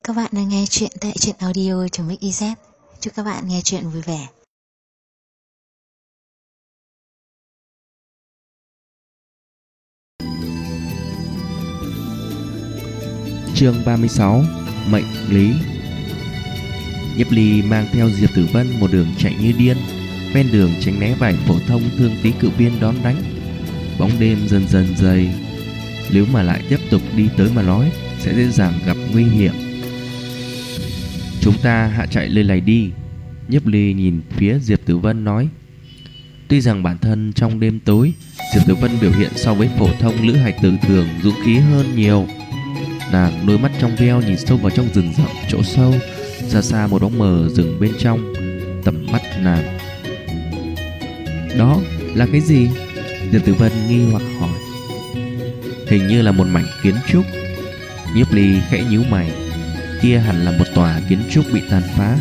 Các bạn đang nghe chuyện tại truyện audio.mix.iz. Chúc các bạn nghe chuyện vui vẻ. Chương 36 Mệnh lý. Nhiếp Ly mang theo Diệp Tử Vân một đường chạy như điên, ven đường tránh né vài phổ thông thương tí cự viên đón đánh. Bóng đêm dần dần dày, nếu mà lại tiếp tục đi tới mà nói sẽ dễ dàng gặp nguy hiểm. Chúng ta hạ chạy lên này đi. Nhiếp Ly nhìn phía Diệp Tử Vân nói. Tuy rằng bản thân trong đêm tối, Diệp Tử Vân biểu hiện so với phổ thông lữ hạch tử thường dũng khí hơn nhiều. Nàng đôi mắt trong veo nhìn sâu vào trong rừng rậm chỗ sâu, xa xa một bóng mờ rừng bên trong tầm mắt nàng. Đó là cái gì? Diệp Tử Vân nghi hoặc hỏi. Hình như là một mảnh kiến trúc. Nhiếp Ly khẽ nhíu mày. Kia hẳn là một tòa kiến trúc bị tàn phá.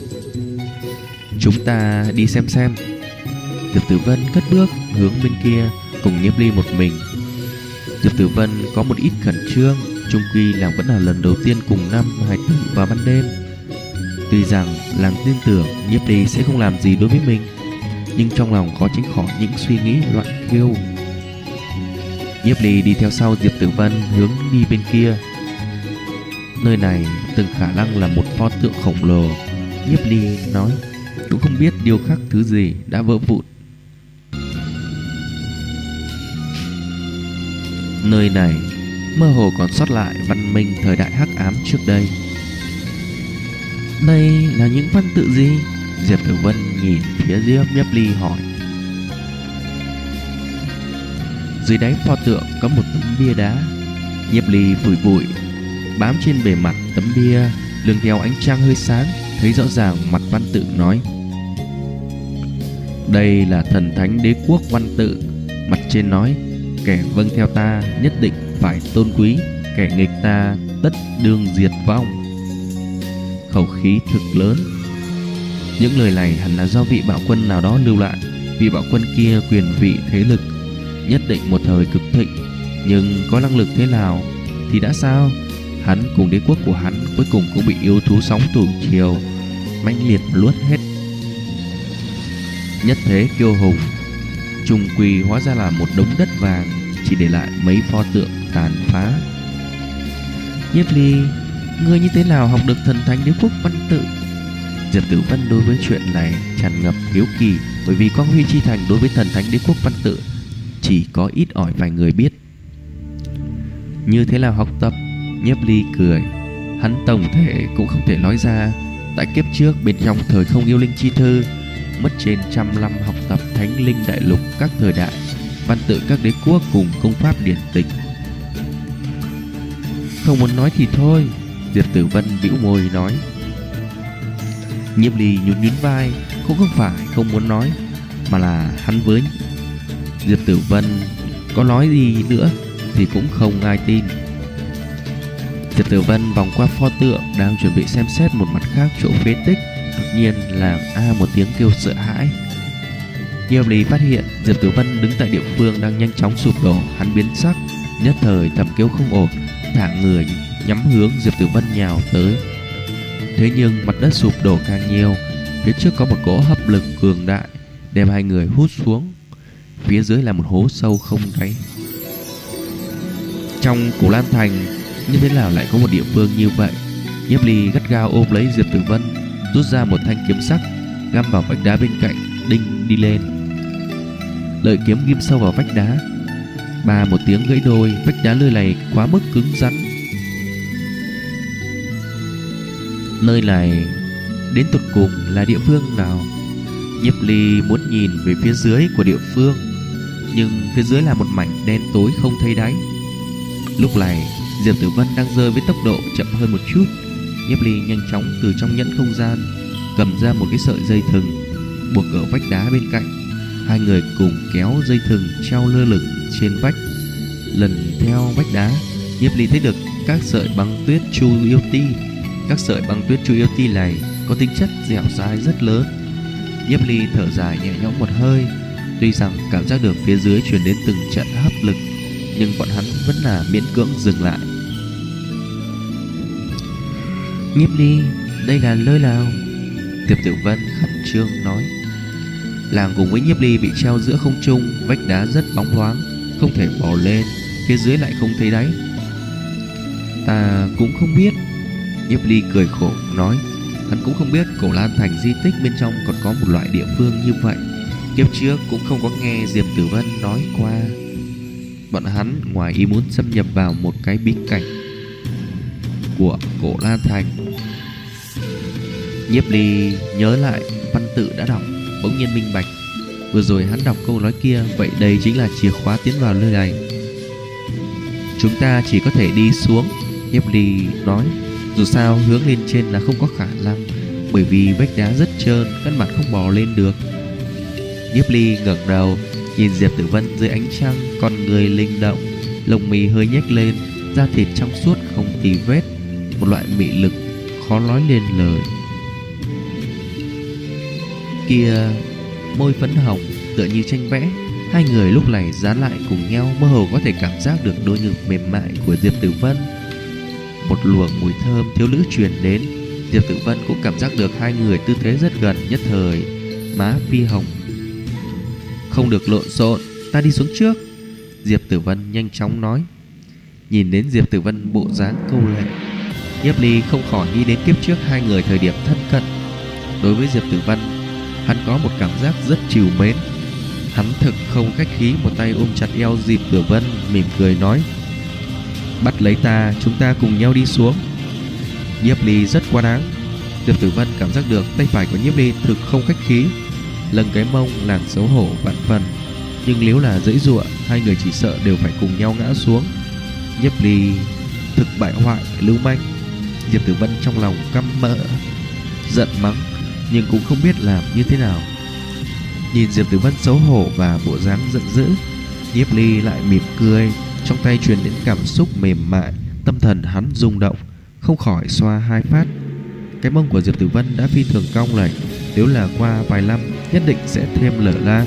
Chúng ta đi xem. Diệp Tử Vân cất bước hướng bên kia cùng Nhiếp Ly một mình. Diệp Tử Vân có một ít khẩn trương, chung quy nàng vẫn là lần đầu tiên cùng năm hài tử vào ban đêm. Tuy rằng nàng tin tưởng Nhiếp Ly sẽ không làm gì đối với mình, nhưng trong lòng khó tránh khỏi những suy nghĩ loạn khiêu. Nhiếp Ly đi theo sau Diệp Tử Vân hướng đi bên kia. Nơi này từng khả năng là một pho tượng khổng lồ, Nhiếp Ly nói. Cũng không biết điêu khắc thứ gì đã vỡ vụn. Nơi này mơ hồ còn sót lại văn minh thời đại hắc ám trước đây. Đây là những văn tự gì? Diệp Tử Vân nhìn phía dưới Nhiếp Ly hỏi. Dưới đáy pho tượng có một tấm bia đá. Nhiếp Ly phủi bụi bám trên bề mặt tấm bia, lường theo ánh trăng hơi sáng, thấy rõ ràng mặt văn tự nói. Đây là thần thánh đế quốc văn tự. Mặt trên nói: kẻ vâng theo ta nhất định phải tôn quý, kẻ nghịch ta tất đương diệt vong. Khẩu khí thực lớn. Những lời này hẳn là do vị bạo quân nào đó lưu lại. Vị bạo quân kia quyền vị thế lực nhất định một thời cực thịnh, nhưng có năng lực thế nào thì đã sao? Hắn cùng đế quốc của hắn cuối cùng cũng bị yêu thú sóng thủy triều mãnh liệt luốt hết. Nhất thế kiêu hùng, trùng quỳ hóa ra là một đống đất vàng, chỉ để lại mấy pho tượng tàn phá. Nhiếp Ly, ngươi như thế nào học được thần thánh đế quốc văn tự? Diệp Tử Vân đối với chuyện này tràn ngập hiếu kỳ, bởi vì Quang Huy Chi Thành đối với thần thánh đế quốc văn tự chỉ có ít ỏi vài người biết. Như thế nào học tập? Nhiếp Ly cười. Hắn tổng thể cũng không thể nói ra. Tại kiếp trước bên trong thời không yêu linh chi thư, mất trên 100 năm học tập thánh linh đại lục các thời đại, văn tự các đế quốc cùng công pháp điển tịch. Không muốn nói thì thôi, Diệp Tử Vân bĩu môi nói. Nhiếp Ly nhún vai, cũng không phải không muốn nói, mà là hắn với Diệp Tử Vân có nói gì nữa thì cũng không ai tin. Diệp Tử Vân vòng qua pho tượng, đang chuẩn bị xem xét một mặt khác chỗ phế tích, đột nhiên làm một tiếng kêu sợ hãi. Nhiếp Ly phát hiện Diệp Tử Vân đứng tại địa phương đang nhanh chóng sụp đổ. Hắn biến sắc, nhất thời thầm kêu không ổn, thả người nhắm hướng Diệp Tử Vân nhào tới. Thế nhưng mặt đất sụp đổ càng nhiều, phía trước có một cỗ hấp lực cường đại đem hai người hút xuống. Phía dưới là một hố sâu không đáy. Trong Cổ Lan Thành như thế nào lại có một địa phương như vậy? Nhiếp Ly gắt gao ôm lấy Diệp Tử Vân, rút ra một thanh kiếm sắc găm vào vách đá bên cạnh, đinh đi lên. Lợi kiếm ghim sâu vào vách đá, ba một tiếng gãy đôi. Vách đá nơi này quá mức cứng rắn. Nơi này đến tột cùng là địa phương nào? Nhiếp Ly muốn nhìn về phía dưới của địa phương, nhưng phía dưới là một mảnh đen tối không thấy đáy. Lúc này Diệp Tử Vân đang rơi với tốc độ chậm hơn một chút. Nhiếp Ly nhanh chóng từ trong nhẫn không gian cầm ra một cái sợi dây thừng buộc ở vách đá bên cạnh. Hai người cùng kéo dây thừng treo lơ lửng trên vách. Lần theo vách đá, Nhiếp Ly thấy được các sợi băng tuyết Chu Yêu Ti. Các sợi băng tuyết Chu Yêu Ti này có tính chất dẻo dai rất lớn. Nhiếp Ly thở dài nhẹ nhõm một hơi. Tuy rằng cảm giác được phía dưới truyền đến từng trận hấp lực, nhưng bọn hắn vẫn là miễn cưỡng dừng lại. Nhiếp Ly, đây là nơi nào? Diệp Tử Vân khẩn trương nói. Làng cùng với Nhiếp Ly bị treo giữa không trung, vách đá rất bóng loáng, không thể bò lên, phía dưới lại không thấy đáy. Ta cũng không biết. Nhiếp Ly cười khổ nói. Hắn cũng không biết Cổ Lan Thành di tích bên trong còn có một loại địa phương như vậy. Kiếp trước cũng không có nghe Diệp Tử Vân nói qua. Bọn hắn ngoài ý muốn xâm nhập vào một cái bí cảnh của Cổ Lan Thành. Nhiếp Ly nhớ lại văn tự đã đọc, bỗng nhiên minh bạch. Vừa rồi hắn đọc câu nói kia, vậy đây chính là chìa khóa tiến vào nơi này. Chúng ta chỉ có thể đi xuống, Nhiếp Ly nói. Dù sao hướng lên trên là không có khả năng, bởi vì vách đá rất trơn, căn bản không bò lên được. Nhiếp Ly ngẩng đầu nhìn Diệp Tử Vân dưới ánh trăng, con người linh động, lông mi hơi nhếch lên, da thịt trong suốt không tì vết, một loại mị lực khó nói lên lời. Kia môi phấn hồng tựa như tranh vẽ, hai người lúc này dán lại cùng nhau, mơ hồ có thể cảm giác được đôi ngực mềm mại của Diệp Tử Vân. Một luồng mùi thơm thiếu nữ truyền đến, Diệp Tử Vân cũng cảm giác được hai người tư thế rất gần, nhất thời má phi hồng. Không được lộn xộn, ta đi xuống trước, Diệp Tử Vân nhanh chóng nói. Nhìn đến Diệp Tử Vân bộ dáng câu lệ, Nhiếp Ly không khỏi nghĩ đến kiếp trước hai người thời điểm thân cận. Đối với Diệp Tử Vân, hắn có một cảm giác rất trìu mến. Hắn thực không khách khí, một tay ôm chặt eo Diệp Tử Vân, mỉm cười nói. Bắt lấy ta, chúng ta cùng nhau đi xuống. Nhiếp Ly rất quá đáng. Diệp Tử Vân cảm giác được tay phải của Nhiếp Ly thực không khách khí, lưng cái mông làm xấu hổ vạn phần. Nhưng nếu là giãy giụa, hai người chỉ sợ đều phải cùng nhau ngã xuống. Nhiếp Ly thực bại hoại, lưu manh. Diệp Tử Vân trong lòng căm mỡ, giận mắng, nhưng cũng không biết làm như thế nào. Nhìn Diệp Tử Vân xấu hổ và bộ dáng giận dữ, Nhiếp Ly lại mỉm cười, trong tay truyền đến cảm xúc mềm mại. Tâm thần hắn rung động, không khỏi xoa hai phát. Cái mông của Diệp Tử Vân đã phi thường cong lệch, nếu là qua vài năm nhất định sẽ thêm lở la.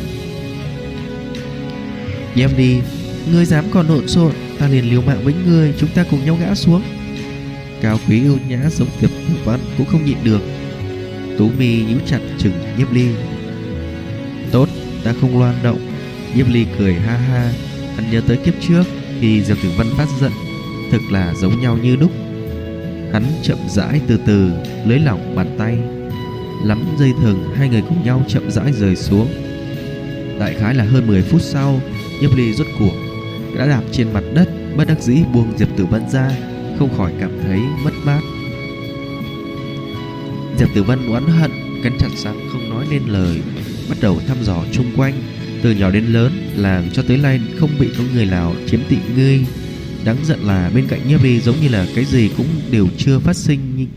Nhiếp Ly, ngươi dám còn lộn xộn, ta liền liều mạng với ngươi, chúng ta cùng nhau ngã xuống. Cao quý ưu nhã giống Diệp Tử Vân cũng không nhịn được, tú mi nhíu chặt chừng Nhiếp Ly. Tốt, ta không loan động. Nhiếp Ly cười ha ha. Hắn nhớ tới kiếp trước khi Diệp Tử Vân phát giận, thực là giống nhau như đúc. Hắn chậm rãi từ từ lấy lỏng bàn tay, lắm dây thừng, hai người cùng nhau chậm rãi rời xuống. Đại khái là hơn 10 phút sau, Nhiếp Ly rốt cuộc đã đạp trên mặt đất, bất đắc dĩ buông Diệp Tử Vân ra, không khỏi cảm thấy mất mát. Diệp Tử Vân oán hận, cắn chặt răng không nói nên lời, bắt đầu thăm dò chung quanh. Từ nhỏ đến lớn, làng cho tới nay không bị có người nào chiếm tị ngươi. Đáng giận là bên cạnh Nhiếp Ly giống như là cái gì cũng đều chưa phát sinh.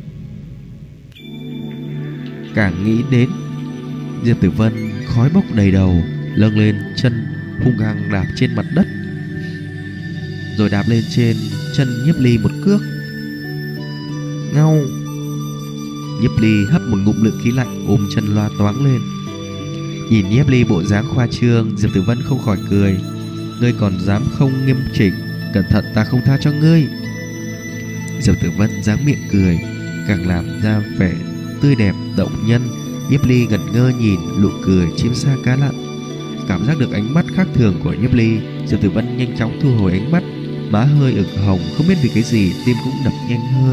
Càng nghĩ đến, Diệp Tử Vân khói bốc đầy đầu, lâng lên chân hung hăng đạp trên mặt đất, rồi đạp lên trên chân Nhiếp Ly một cước. Ngao! Nhiếp Ly hấp một ngụm lượng khí lạnh, ôm chân loa toáng lên. Nhìn Nhiếp Ly bộ dáng khoa trương, Diệp Tử Vân không khỏi cười. Ngươi còn dám không nghiêm chỉnh, cẩn thận ta không tha cho ngươi. Diệp Tử Vân dáng miệng cười, càng làm ra vẻ tươi đẹp động nhân. Nhiếp Ly ngẩn ngơ nhìn, nụ cười chim sa cá lặn. Cảm giác được ánh mắt khác thường của Nhiếp Ly, Diệp Tử Vân nhanh chóng thu hồi ánh mắt, má hơi ửng hồng, không biết vì cái gì tim cũng đập nhanh hơn.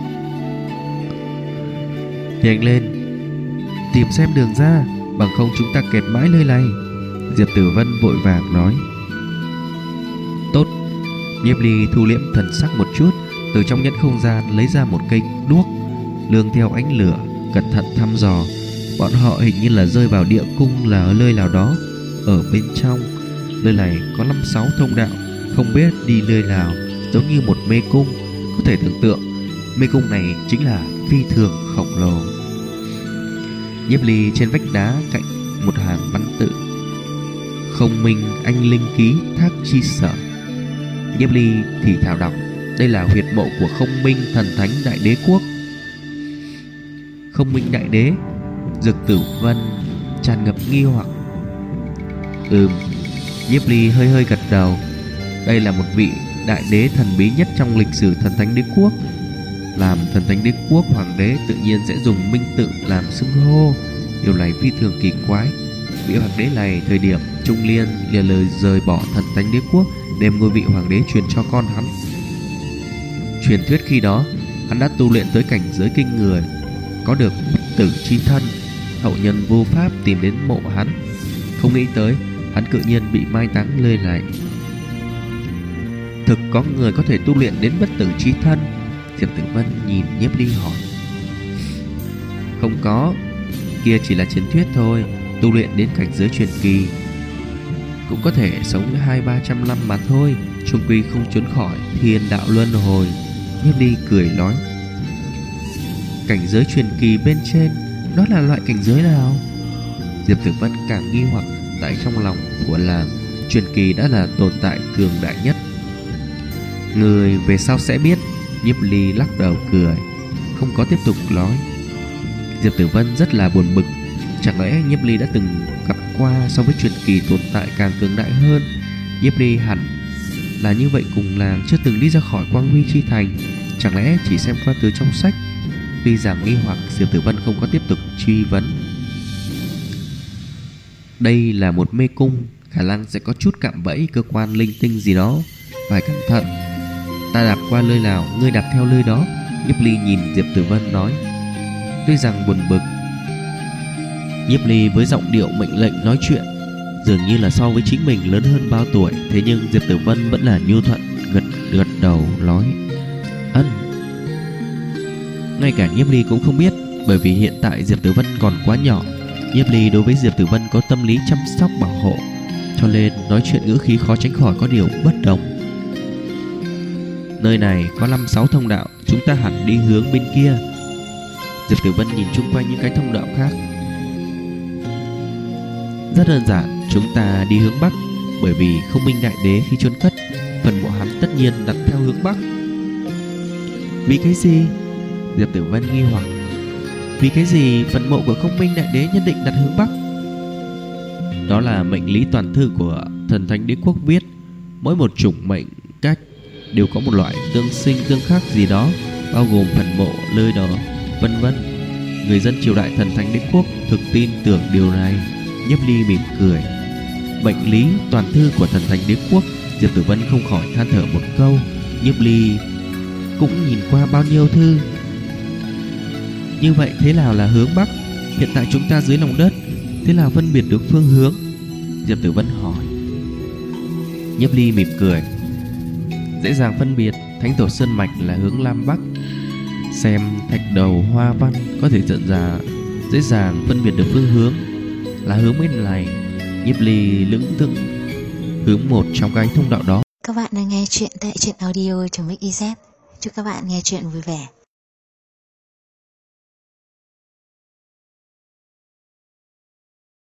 Nhanh lên, tìm xem đường ra, bằng không chúng ta kẹt mãi nơi này, Diệp Tử Vân vội vàng nói. Tốt. Nhiếp Ly thu liễm thần sắc một chút, từ trong nhẫn không gian lấy ra một cây đuốc, lương theo ánh lửa, cẩn thận thăm dò. Bọn họ hình như là rơi vào địa cung, là ở nơi nào đó ở bên trong. Nơi này có 5-6 thông đạo, không biết đi nơi nào, giống như một mê cung. Có thể tưởng tượng mê cung này chính là phi thường khổng lồ. Nhiếp Ly trên vách đá cạnh một hàng văn tự: Không minh anh linh ký thác chi sở. Nhiếp Ly thì thảo đọc, đây là huyệt mộ của Không Minh thần thánh đại đế quốc. Không Minh đại đế? Dược Tử Vân tràn ngập nghi hoặc. Nhiếp Ly hơi hơi gật đầu. Đây là một vị đại đế thần bí nhất trong lịch sử thần thánh đế quốc. Làm thần thánh đế quốc hoàng đế tự nhiên sẽ dùng minh tự làm xưng hô. Điều này phi thường kỳ quái. Vị hoàng đế này thời điểm Trung Liên lìa lời rời bỏ thần thánh đế quốc, đem ngôi vị hoàng đế truyền cho con hắn. Truyền thuyết khi đó hắn đã tu luyện tới cảnh giới kinh người, có được bất tử chi thân. Hậu nhân vô pháp tìm đến mộ hắn, không nghĩ tới hắn tự nhiên bị mai táng nơi này. Thực có người có thể tu luyện đến bất tử chi thân? Diệp Tử Vân nhìn Nhiếp Ly hỏi. Không có, kia chỉ là truyền thuyết thôi. Tu luyện đến cảnh giới truyền kỳ cũng có thể sống 200-300 năm mà thôi, chung quy không trốn khỏi thiên đạo luân hồi. Nhiếp Ly cười nói. Cảnh giới truyền kỳ bên trên, đó là loại cảnh giới nào? Diệp Tử Vân càng nghi hoặc. Tại trong lòng của làng, truyền kỳ đã là tồn tại cường đại nhất. Người về sau sẽ biết. Nhiếp Ly lắc đầu cười, không có tiếp tục nói. Diệp Tử Vân rất là buồn bực. Chẳng lẽ Nhiếp Ly đã từng gặp qua so với truyền kỳ tồn tại càng cường đại hơn? Nhiếp Ly hẳn là như vậy cùng làng chưa từng đi ra khỏi Quang Huy Chi Thành. Chẳng lẽ chỉ xem qua từ trong sách? Tuy rằng nghi hoặc, Diệp Tử Vân không có tiếp tục truy vấn. Đây là một mê cung, khả năng sẽ có chút cạm bẫy cơ quan linh tinh gì đó, phải cẩn thận. Ta đạp qua nơi nào, ngươi đạp theo nơi đó. Nhiếp Ly nhìn Diệp Tử Vân nói. Tuy rằng buồn bực, Nhiếp Ly với giọng điệu mệnh lệnh nói chuyện, dường như là so với chính mình lớn hơn bao tuổi. Thế nhưng Diệp Tử Vân vẫn là nhu thuận, gật đầu nói ân. Ngay cả Nhiếp Ly cũng không biết, bởi vì hiện tại Diệp Tử Vân còn quá nhỏ. Nhiếp Ly đối với Diệp Tử Vân có tâm lý chăm sóc bảo hộ, cho nên nói chuyện ngữ khí khó tránh khỏi có điều bất đồng. Nơi này có 5-6 thông đạo, chúng ta hẳn đi hướng bên kia. Diệp Tử Vân nhìn chung quanh những cái thông đạo khác. Rất đơn giản, chúng ta đi hướng Bắc, bởi vì Không Minh Đại Đế khi chôn cất, phần mộ hắn tất nhiên đặt theo hướng Bắc. Vì cái gì? Diệp Tử Vân nghi hoặc. Vì cái gì phần mộ của Không Minh Đại Đế nhất định đặt hướng Bắc? Đó là mệnh lý toàn thư của thần thánh đế quốc viết. Mỗi một chủng mệnh cách đều có một loại tương sinh tương khắc gì đó, bao gồm phần mộ nơi đó, vân vân. Người dân triều đại thần thánh đế quốc thực tin tưởng điều này. Nhiếp Ly mỉm cười. Mệnh lý toàn thư của thần thánh đế quốc. Diệp Tử Vân không khỏi than thở một câu. Nhiếp Ly cũng nhìn qua bao nhiêu thư. Như vậy thế nào là hướng Bắc? Hiện tại chúng ta dưới lòng đất, thế nào phân biệt được phương hướng? Diệp Tử Vân hỏi. Nhiếp Ly mỉm cười. Dễ dàng phân biệt, Thánh Tổ Sơn Mạch là hướng Nam Bắc. Xem thạch đầu hoa văn có thể nhận ra, dễ dàng phân biệt được phương hướng là hướng bên này. Nhiếp Ly lững thững hướng một trong cái thông đạo đó. Các bạn đang nghe chuyện tại truyện audio.mix.iz. Chúc các bạn nghe chuyện vui vẻ.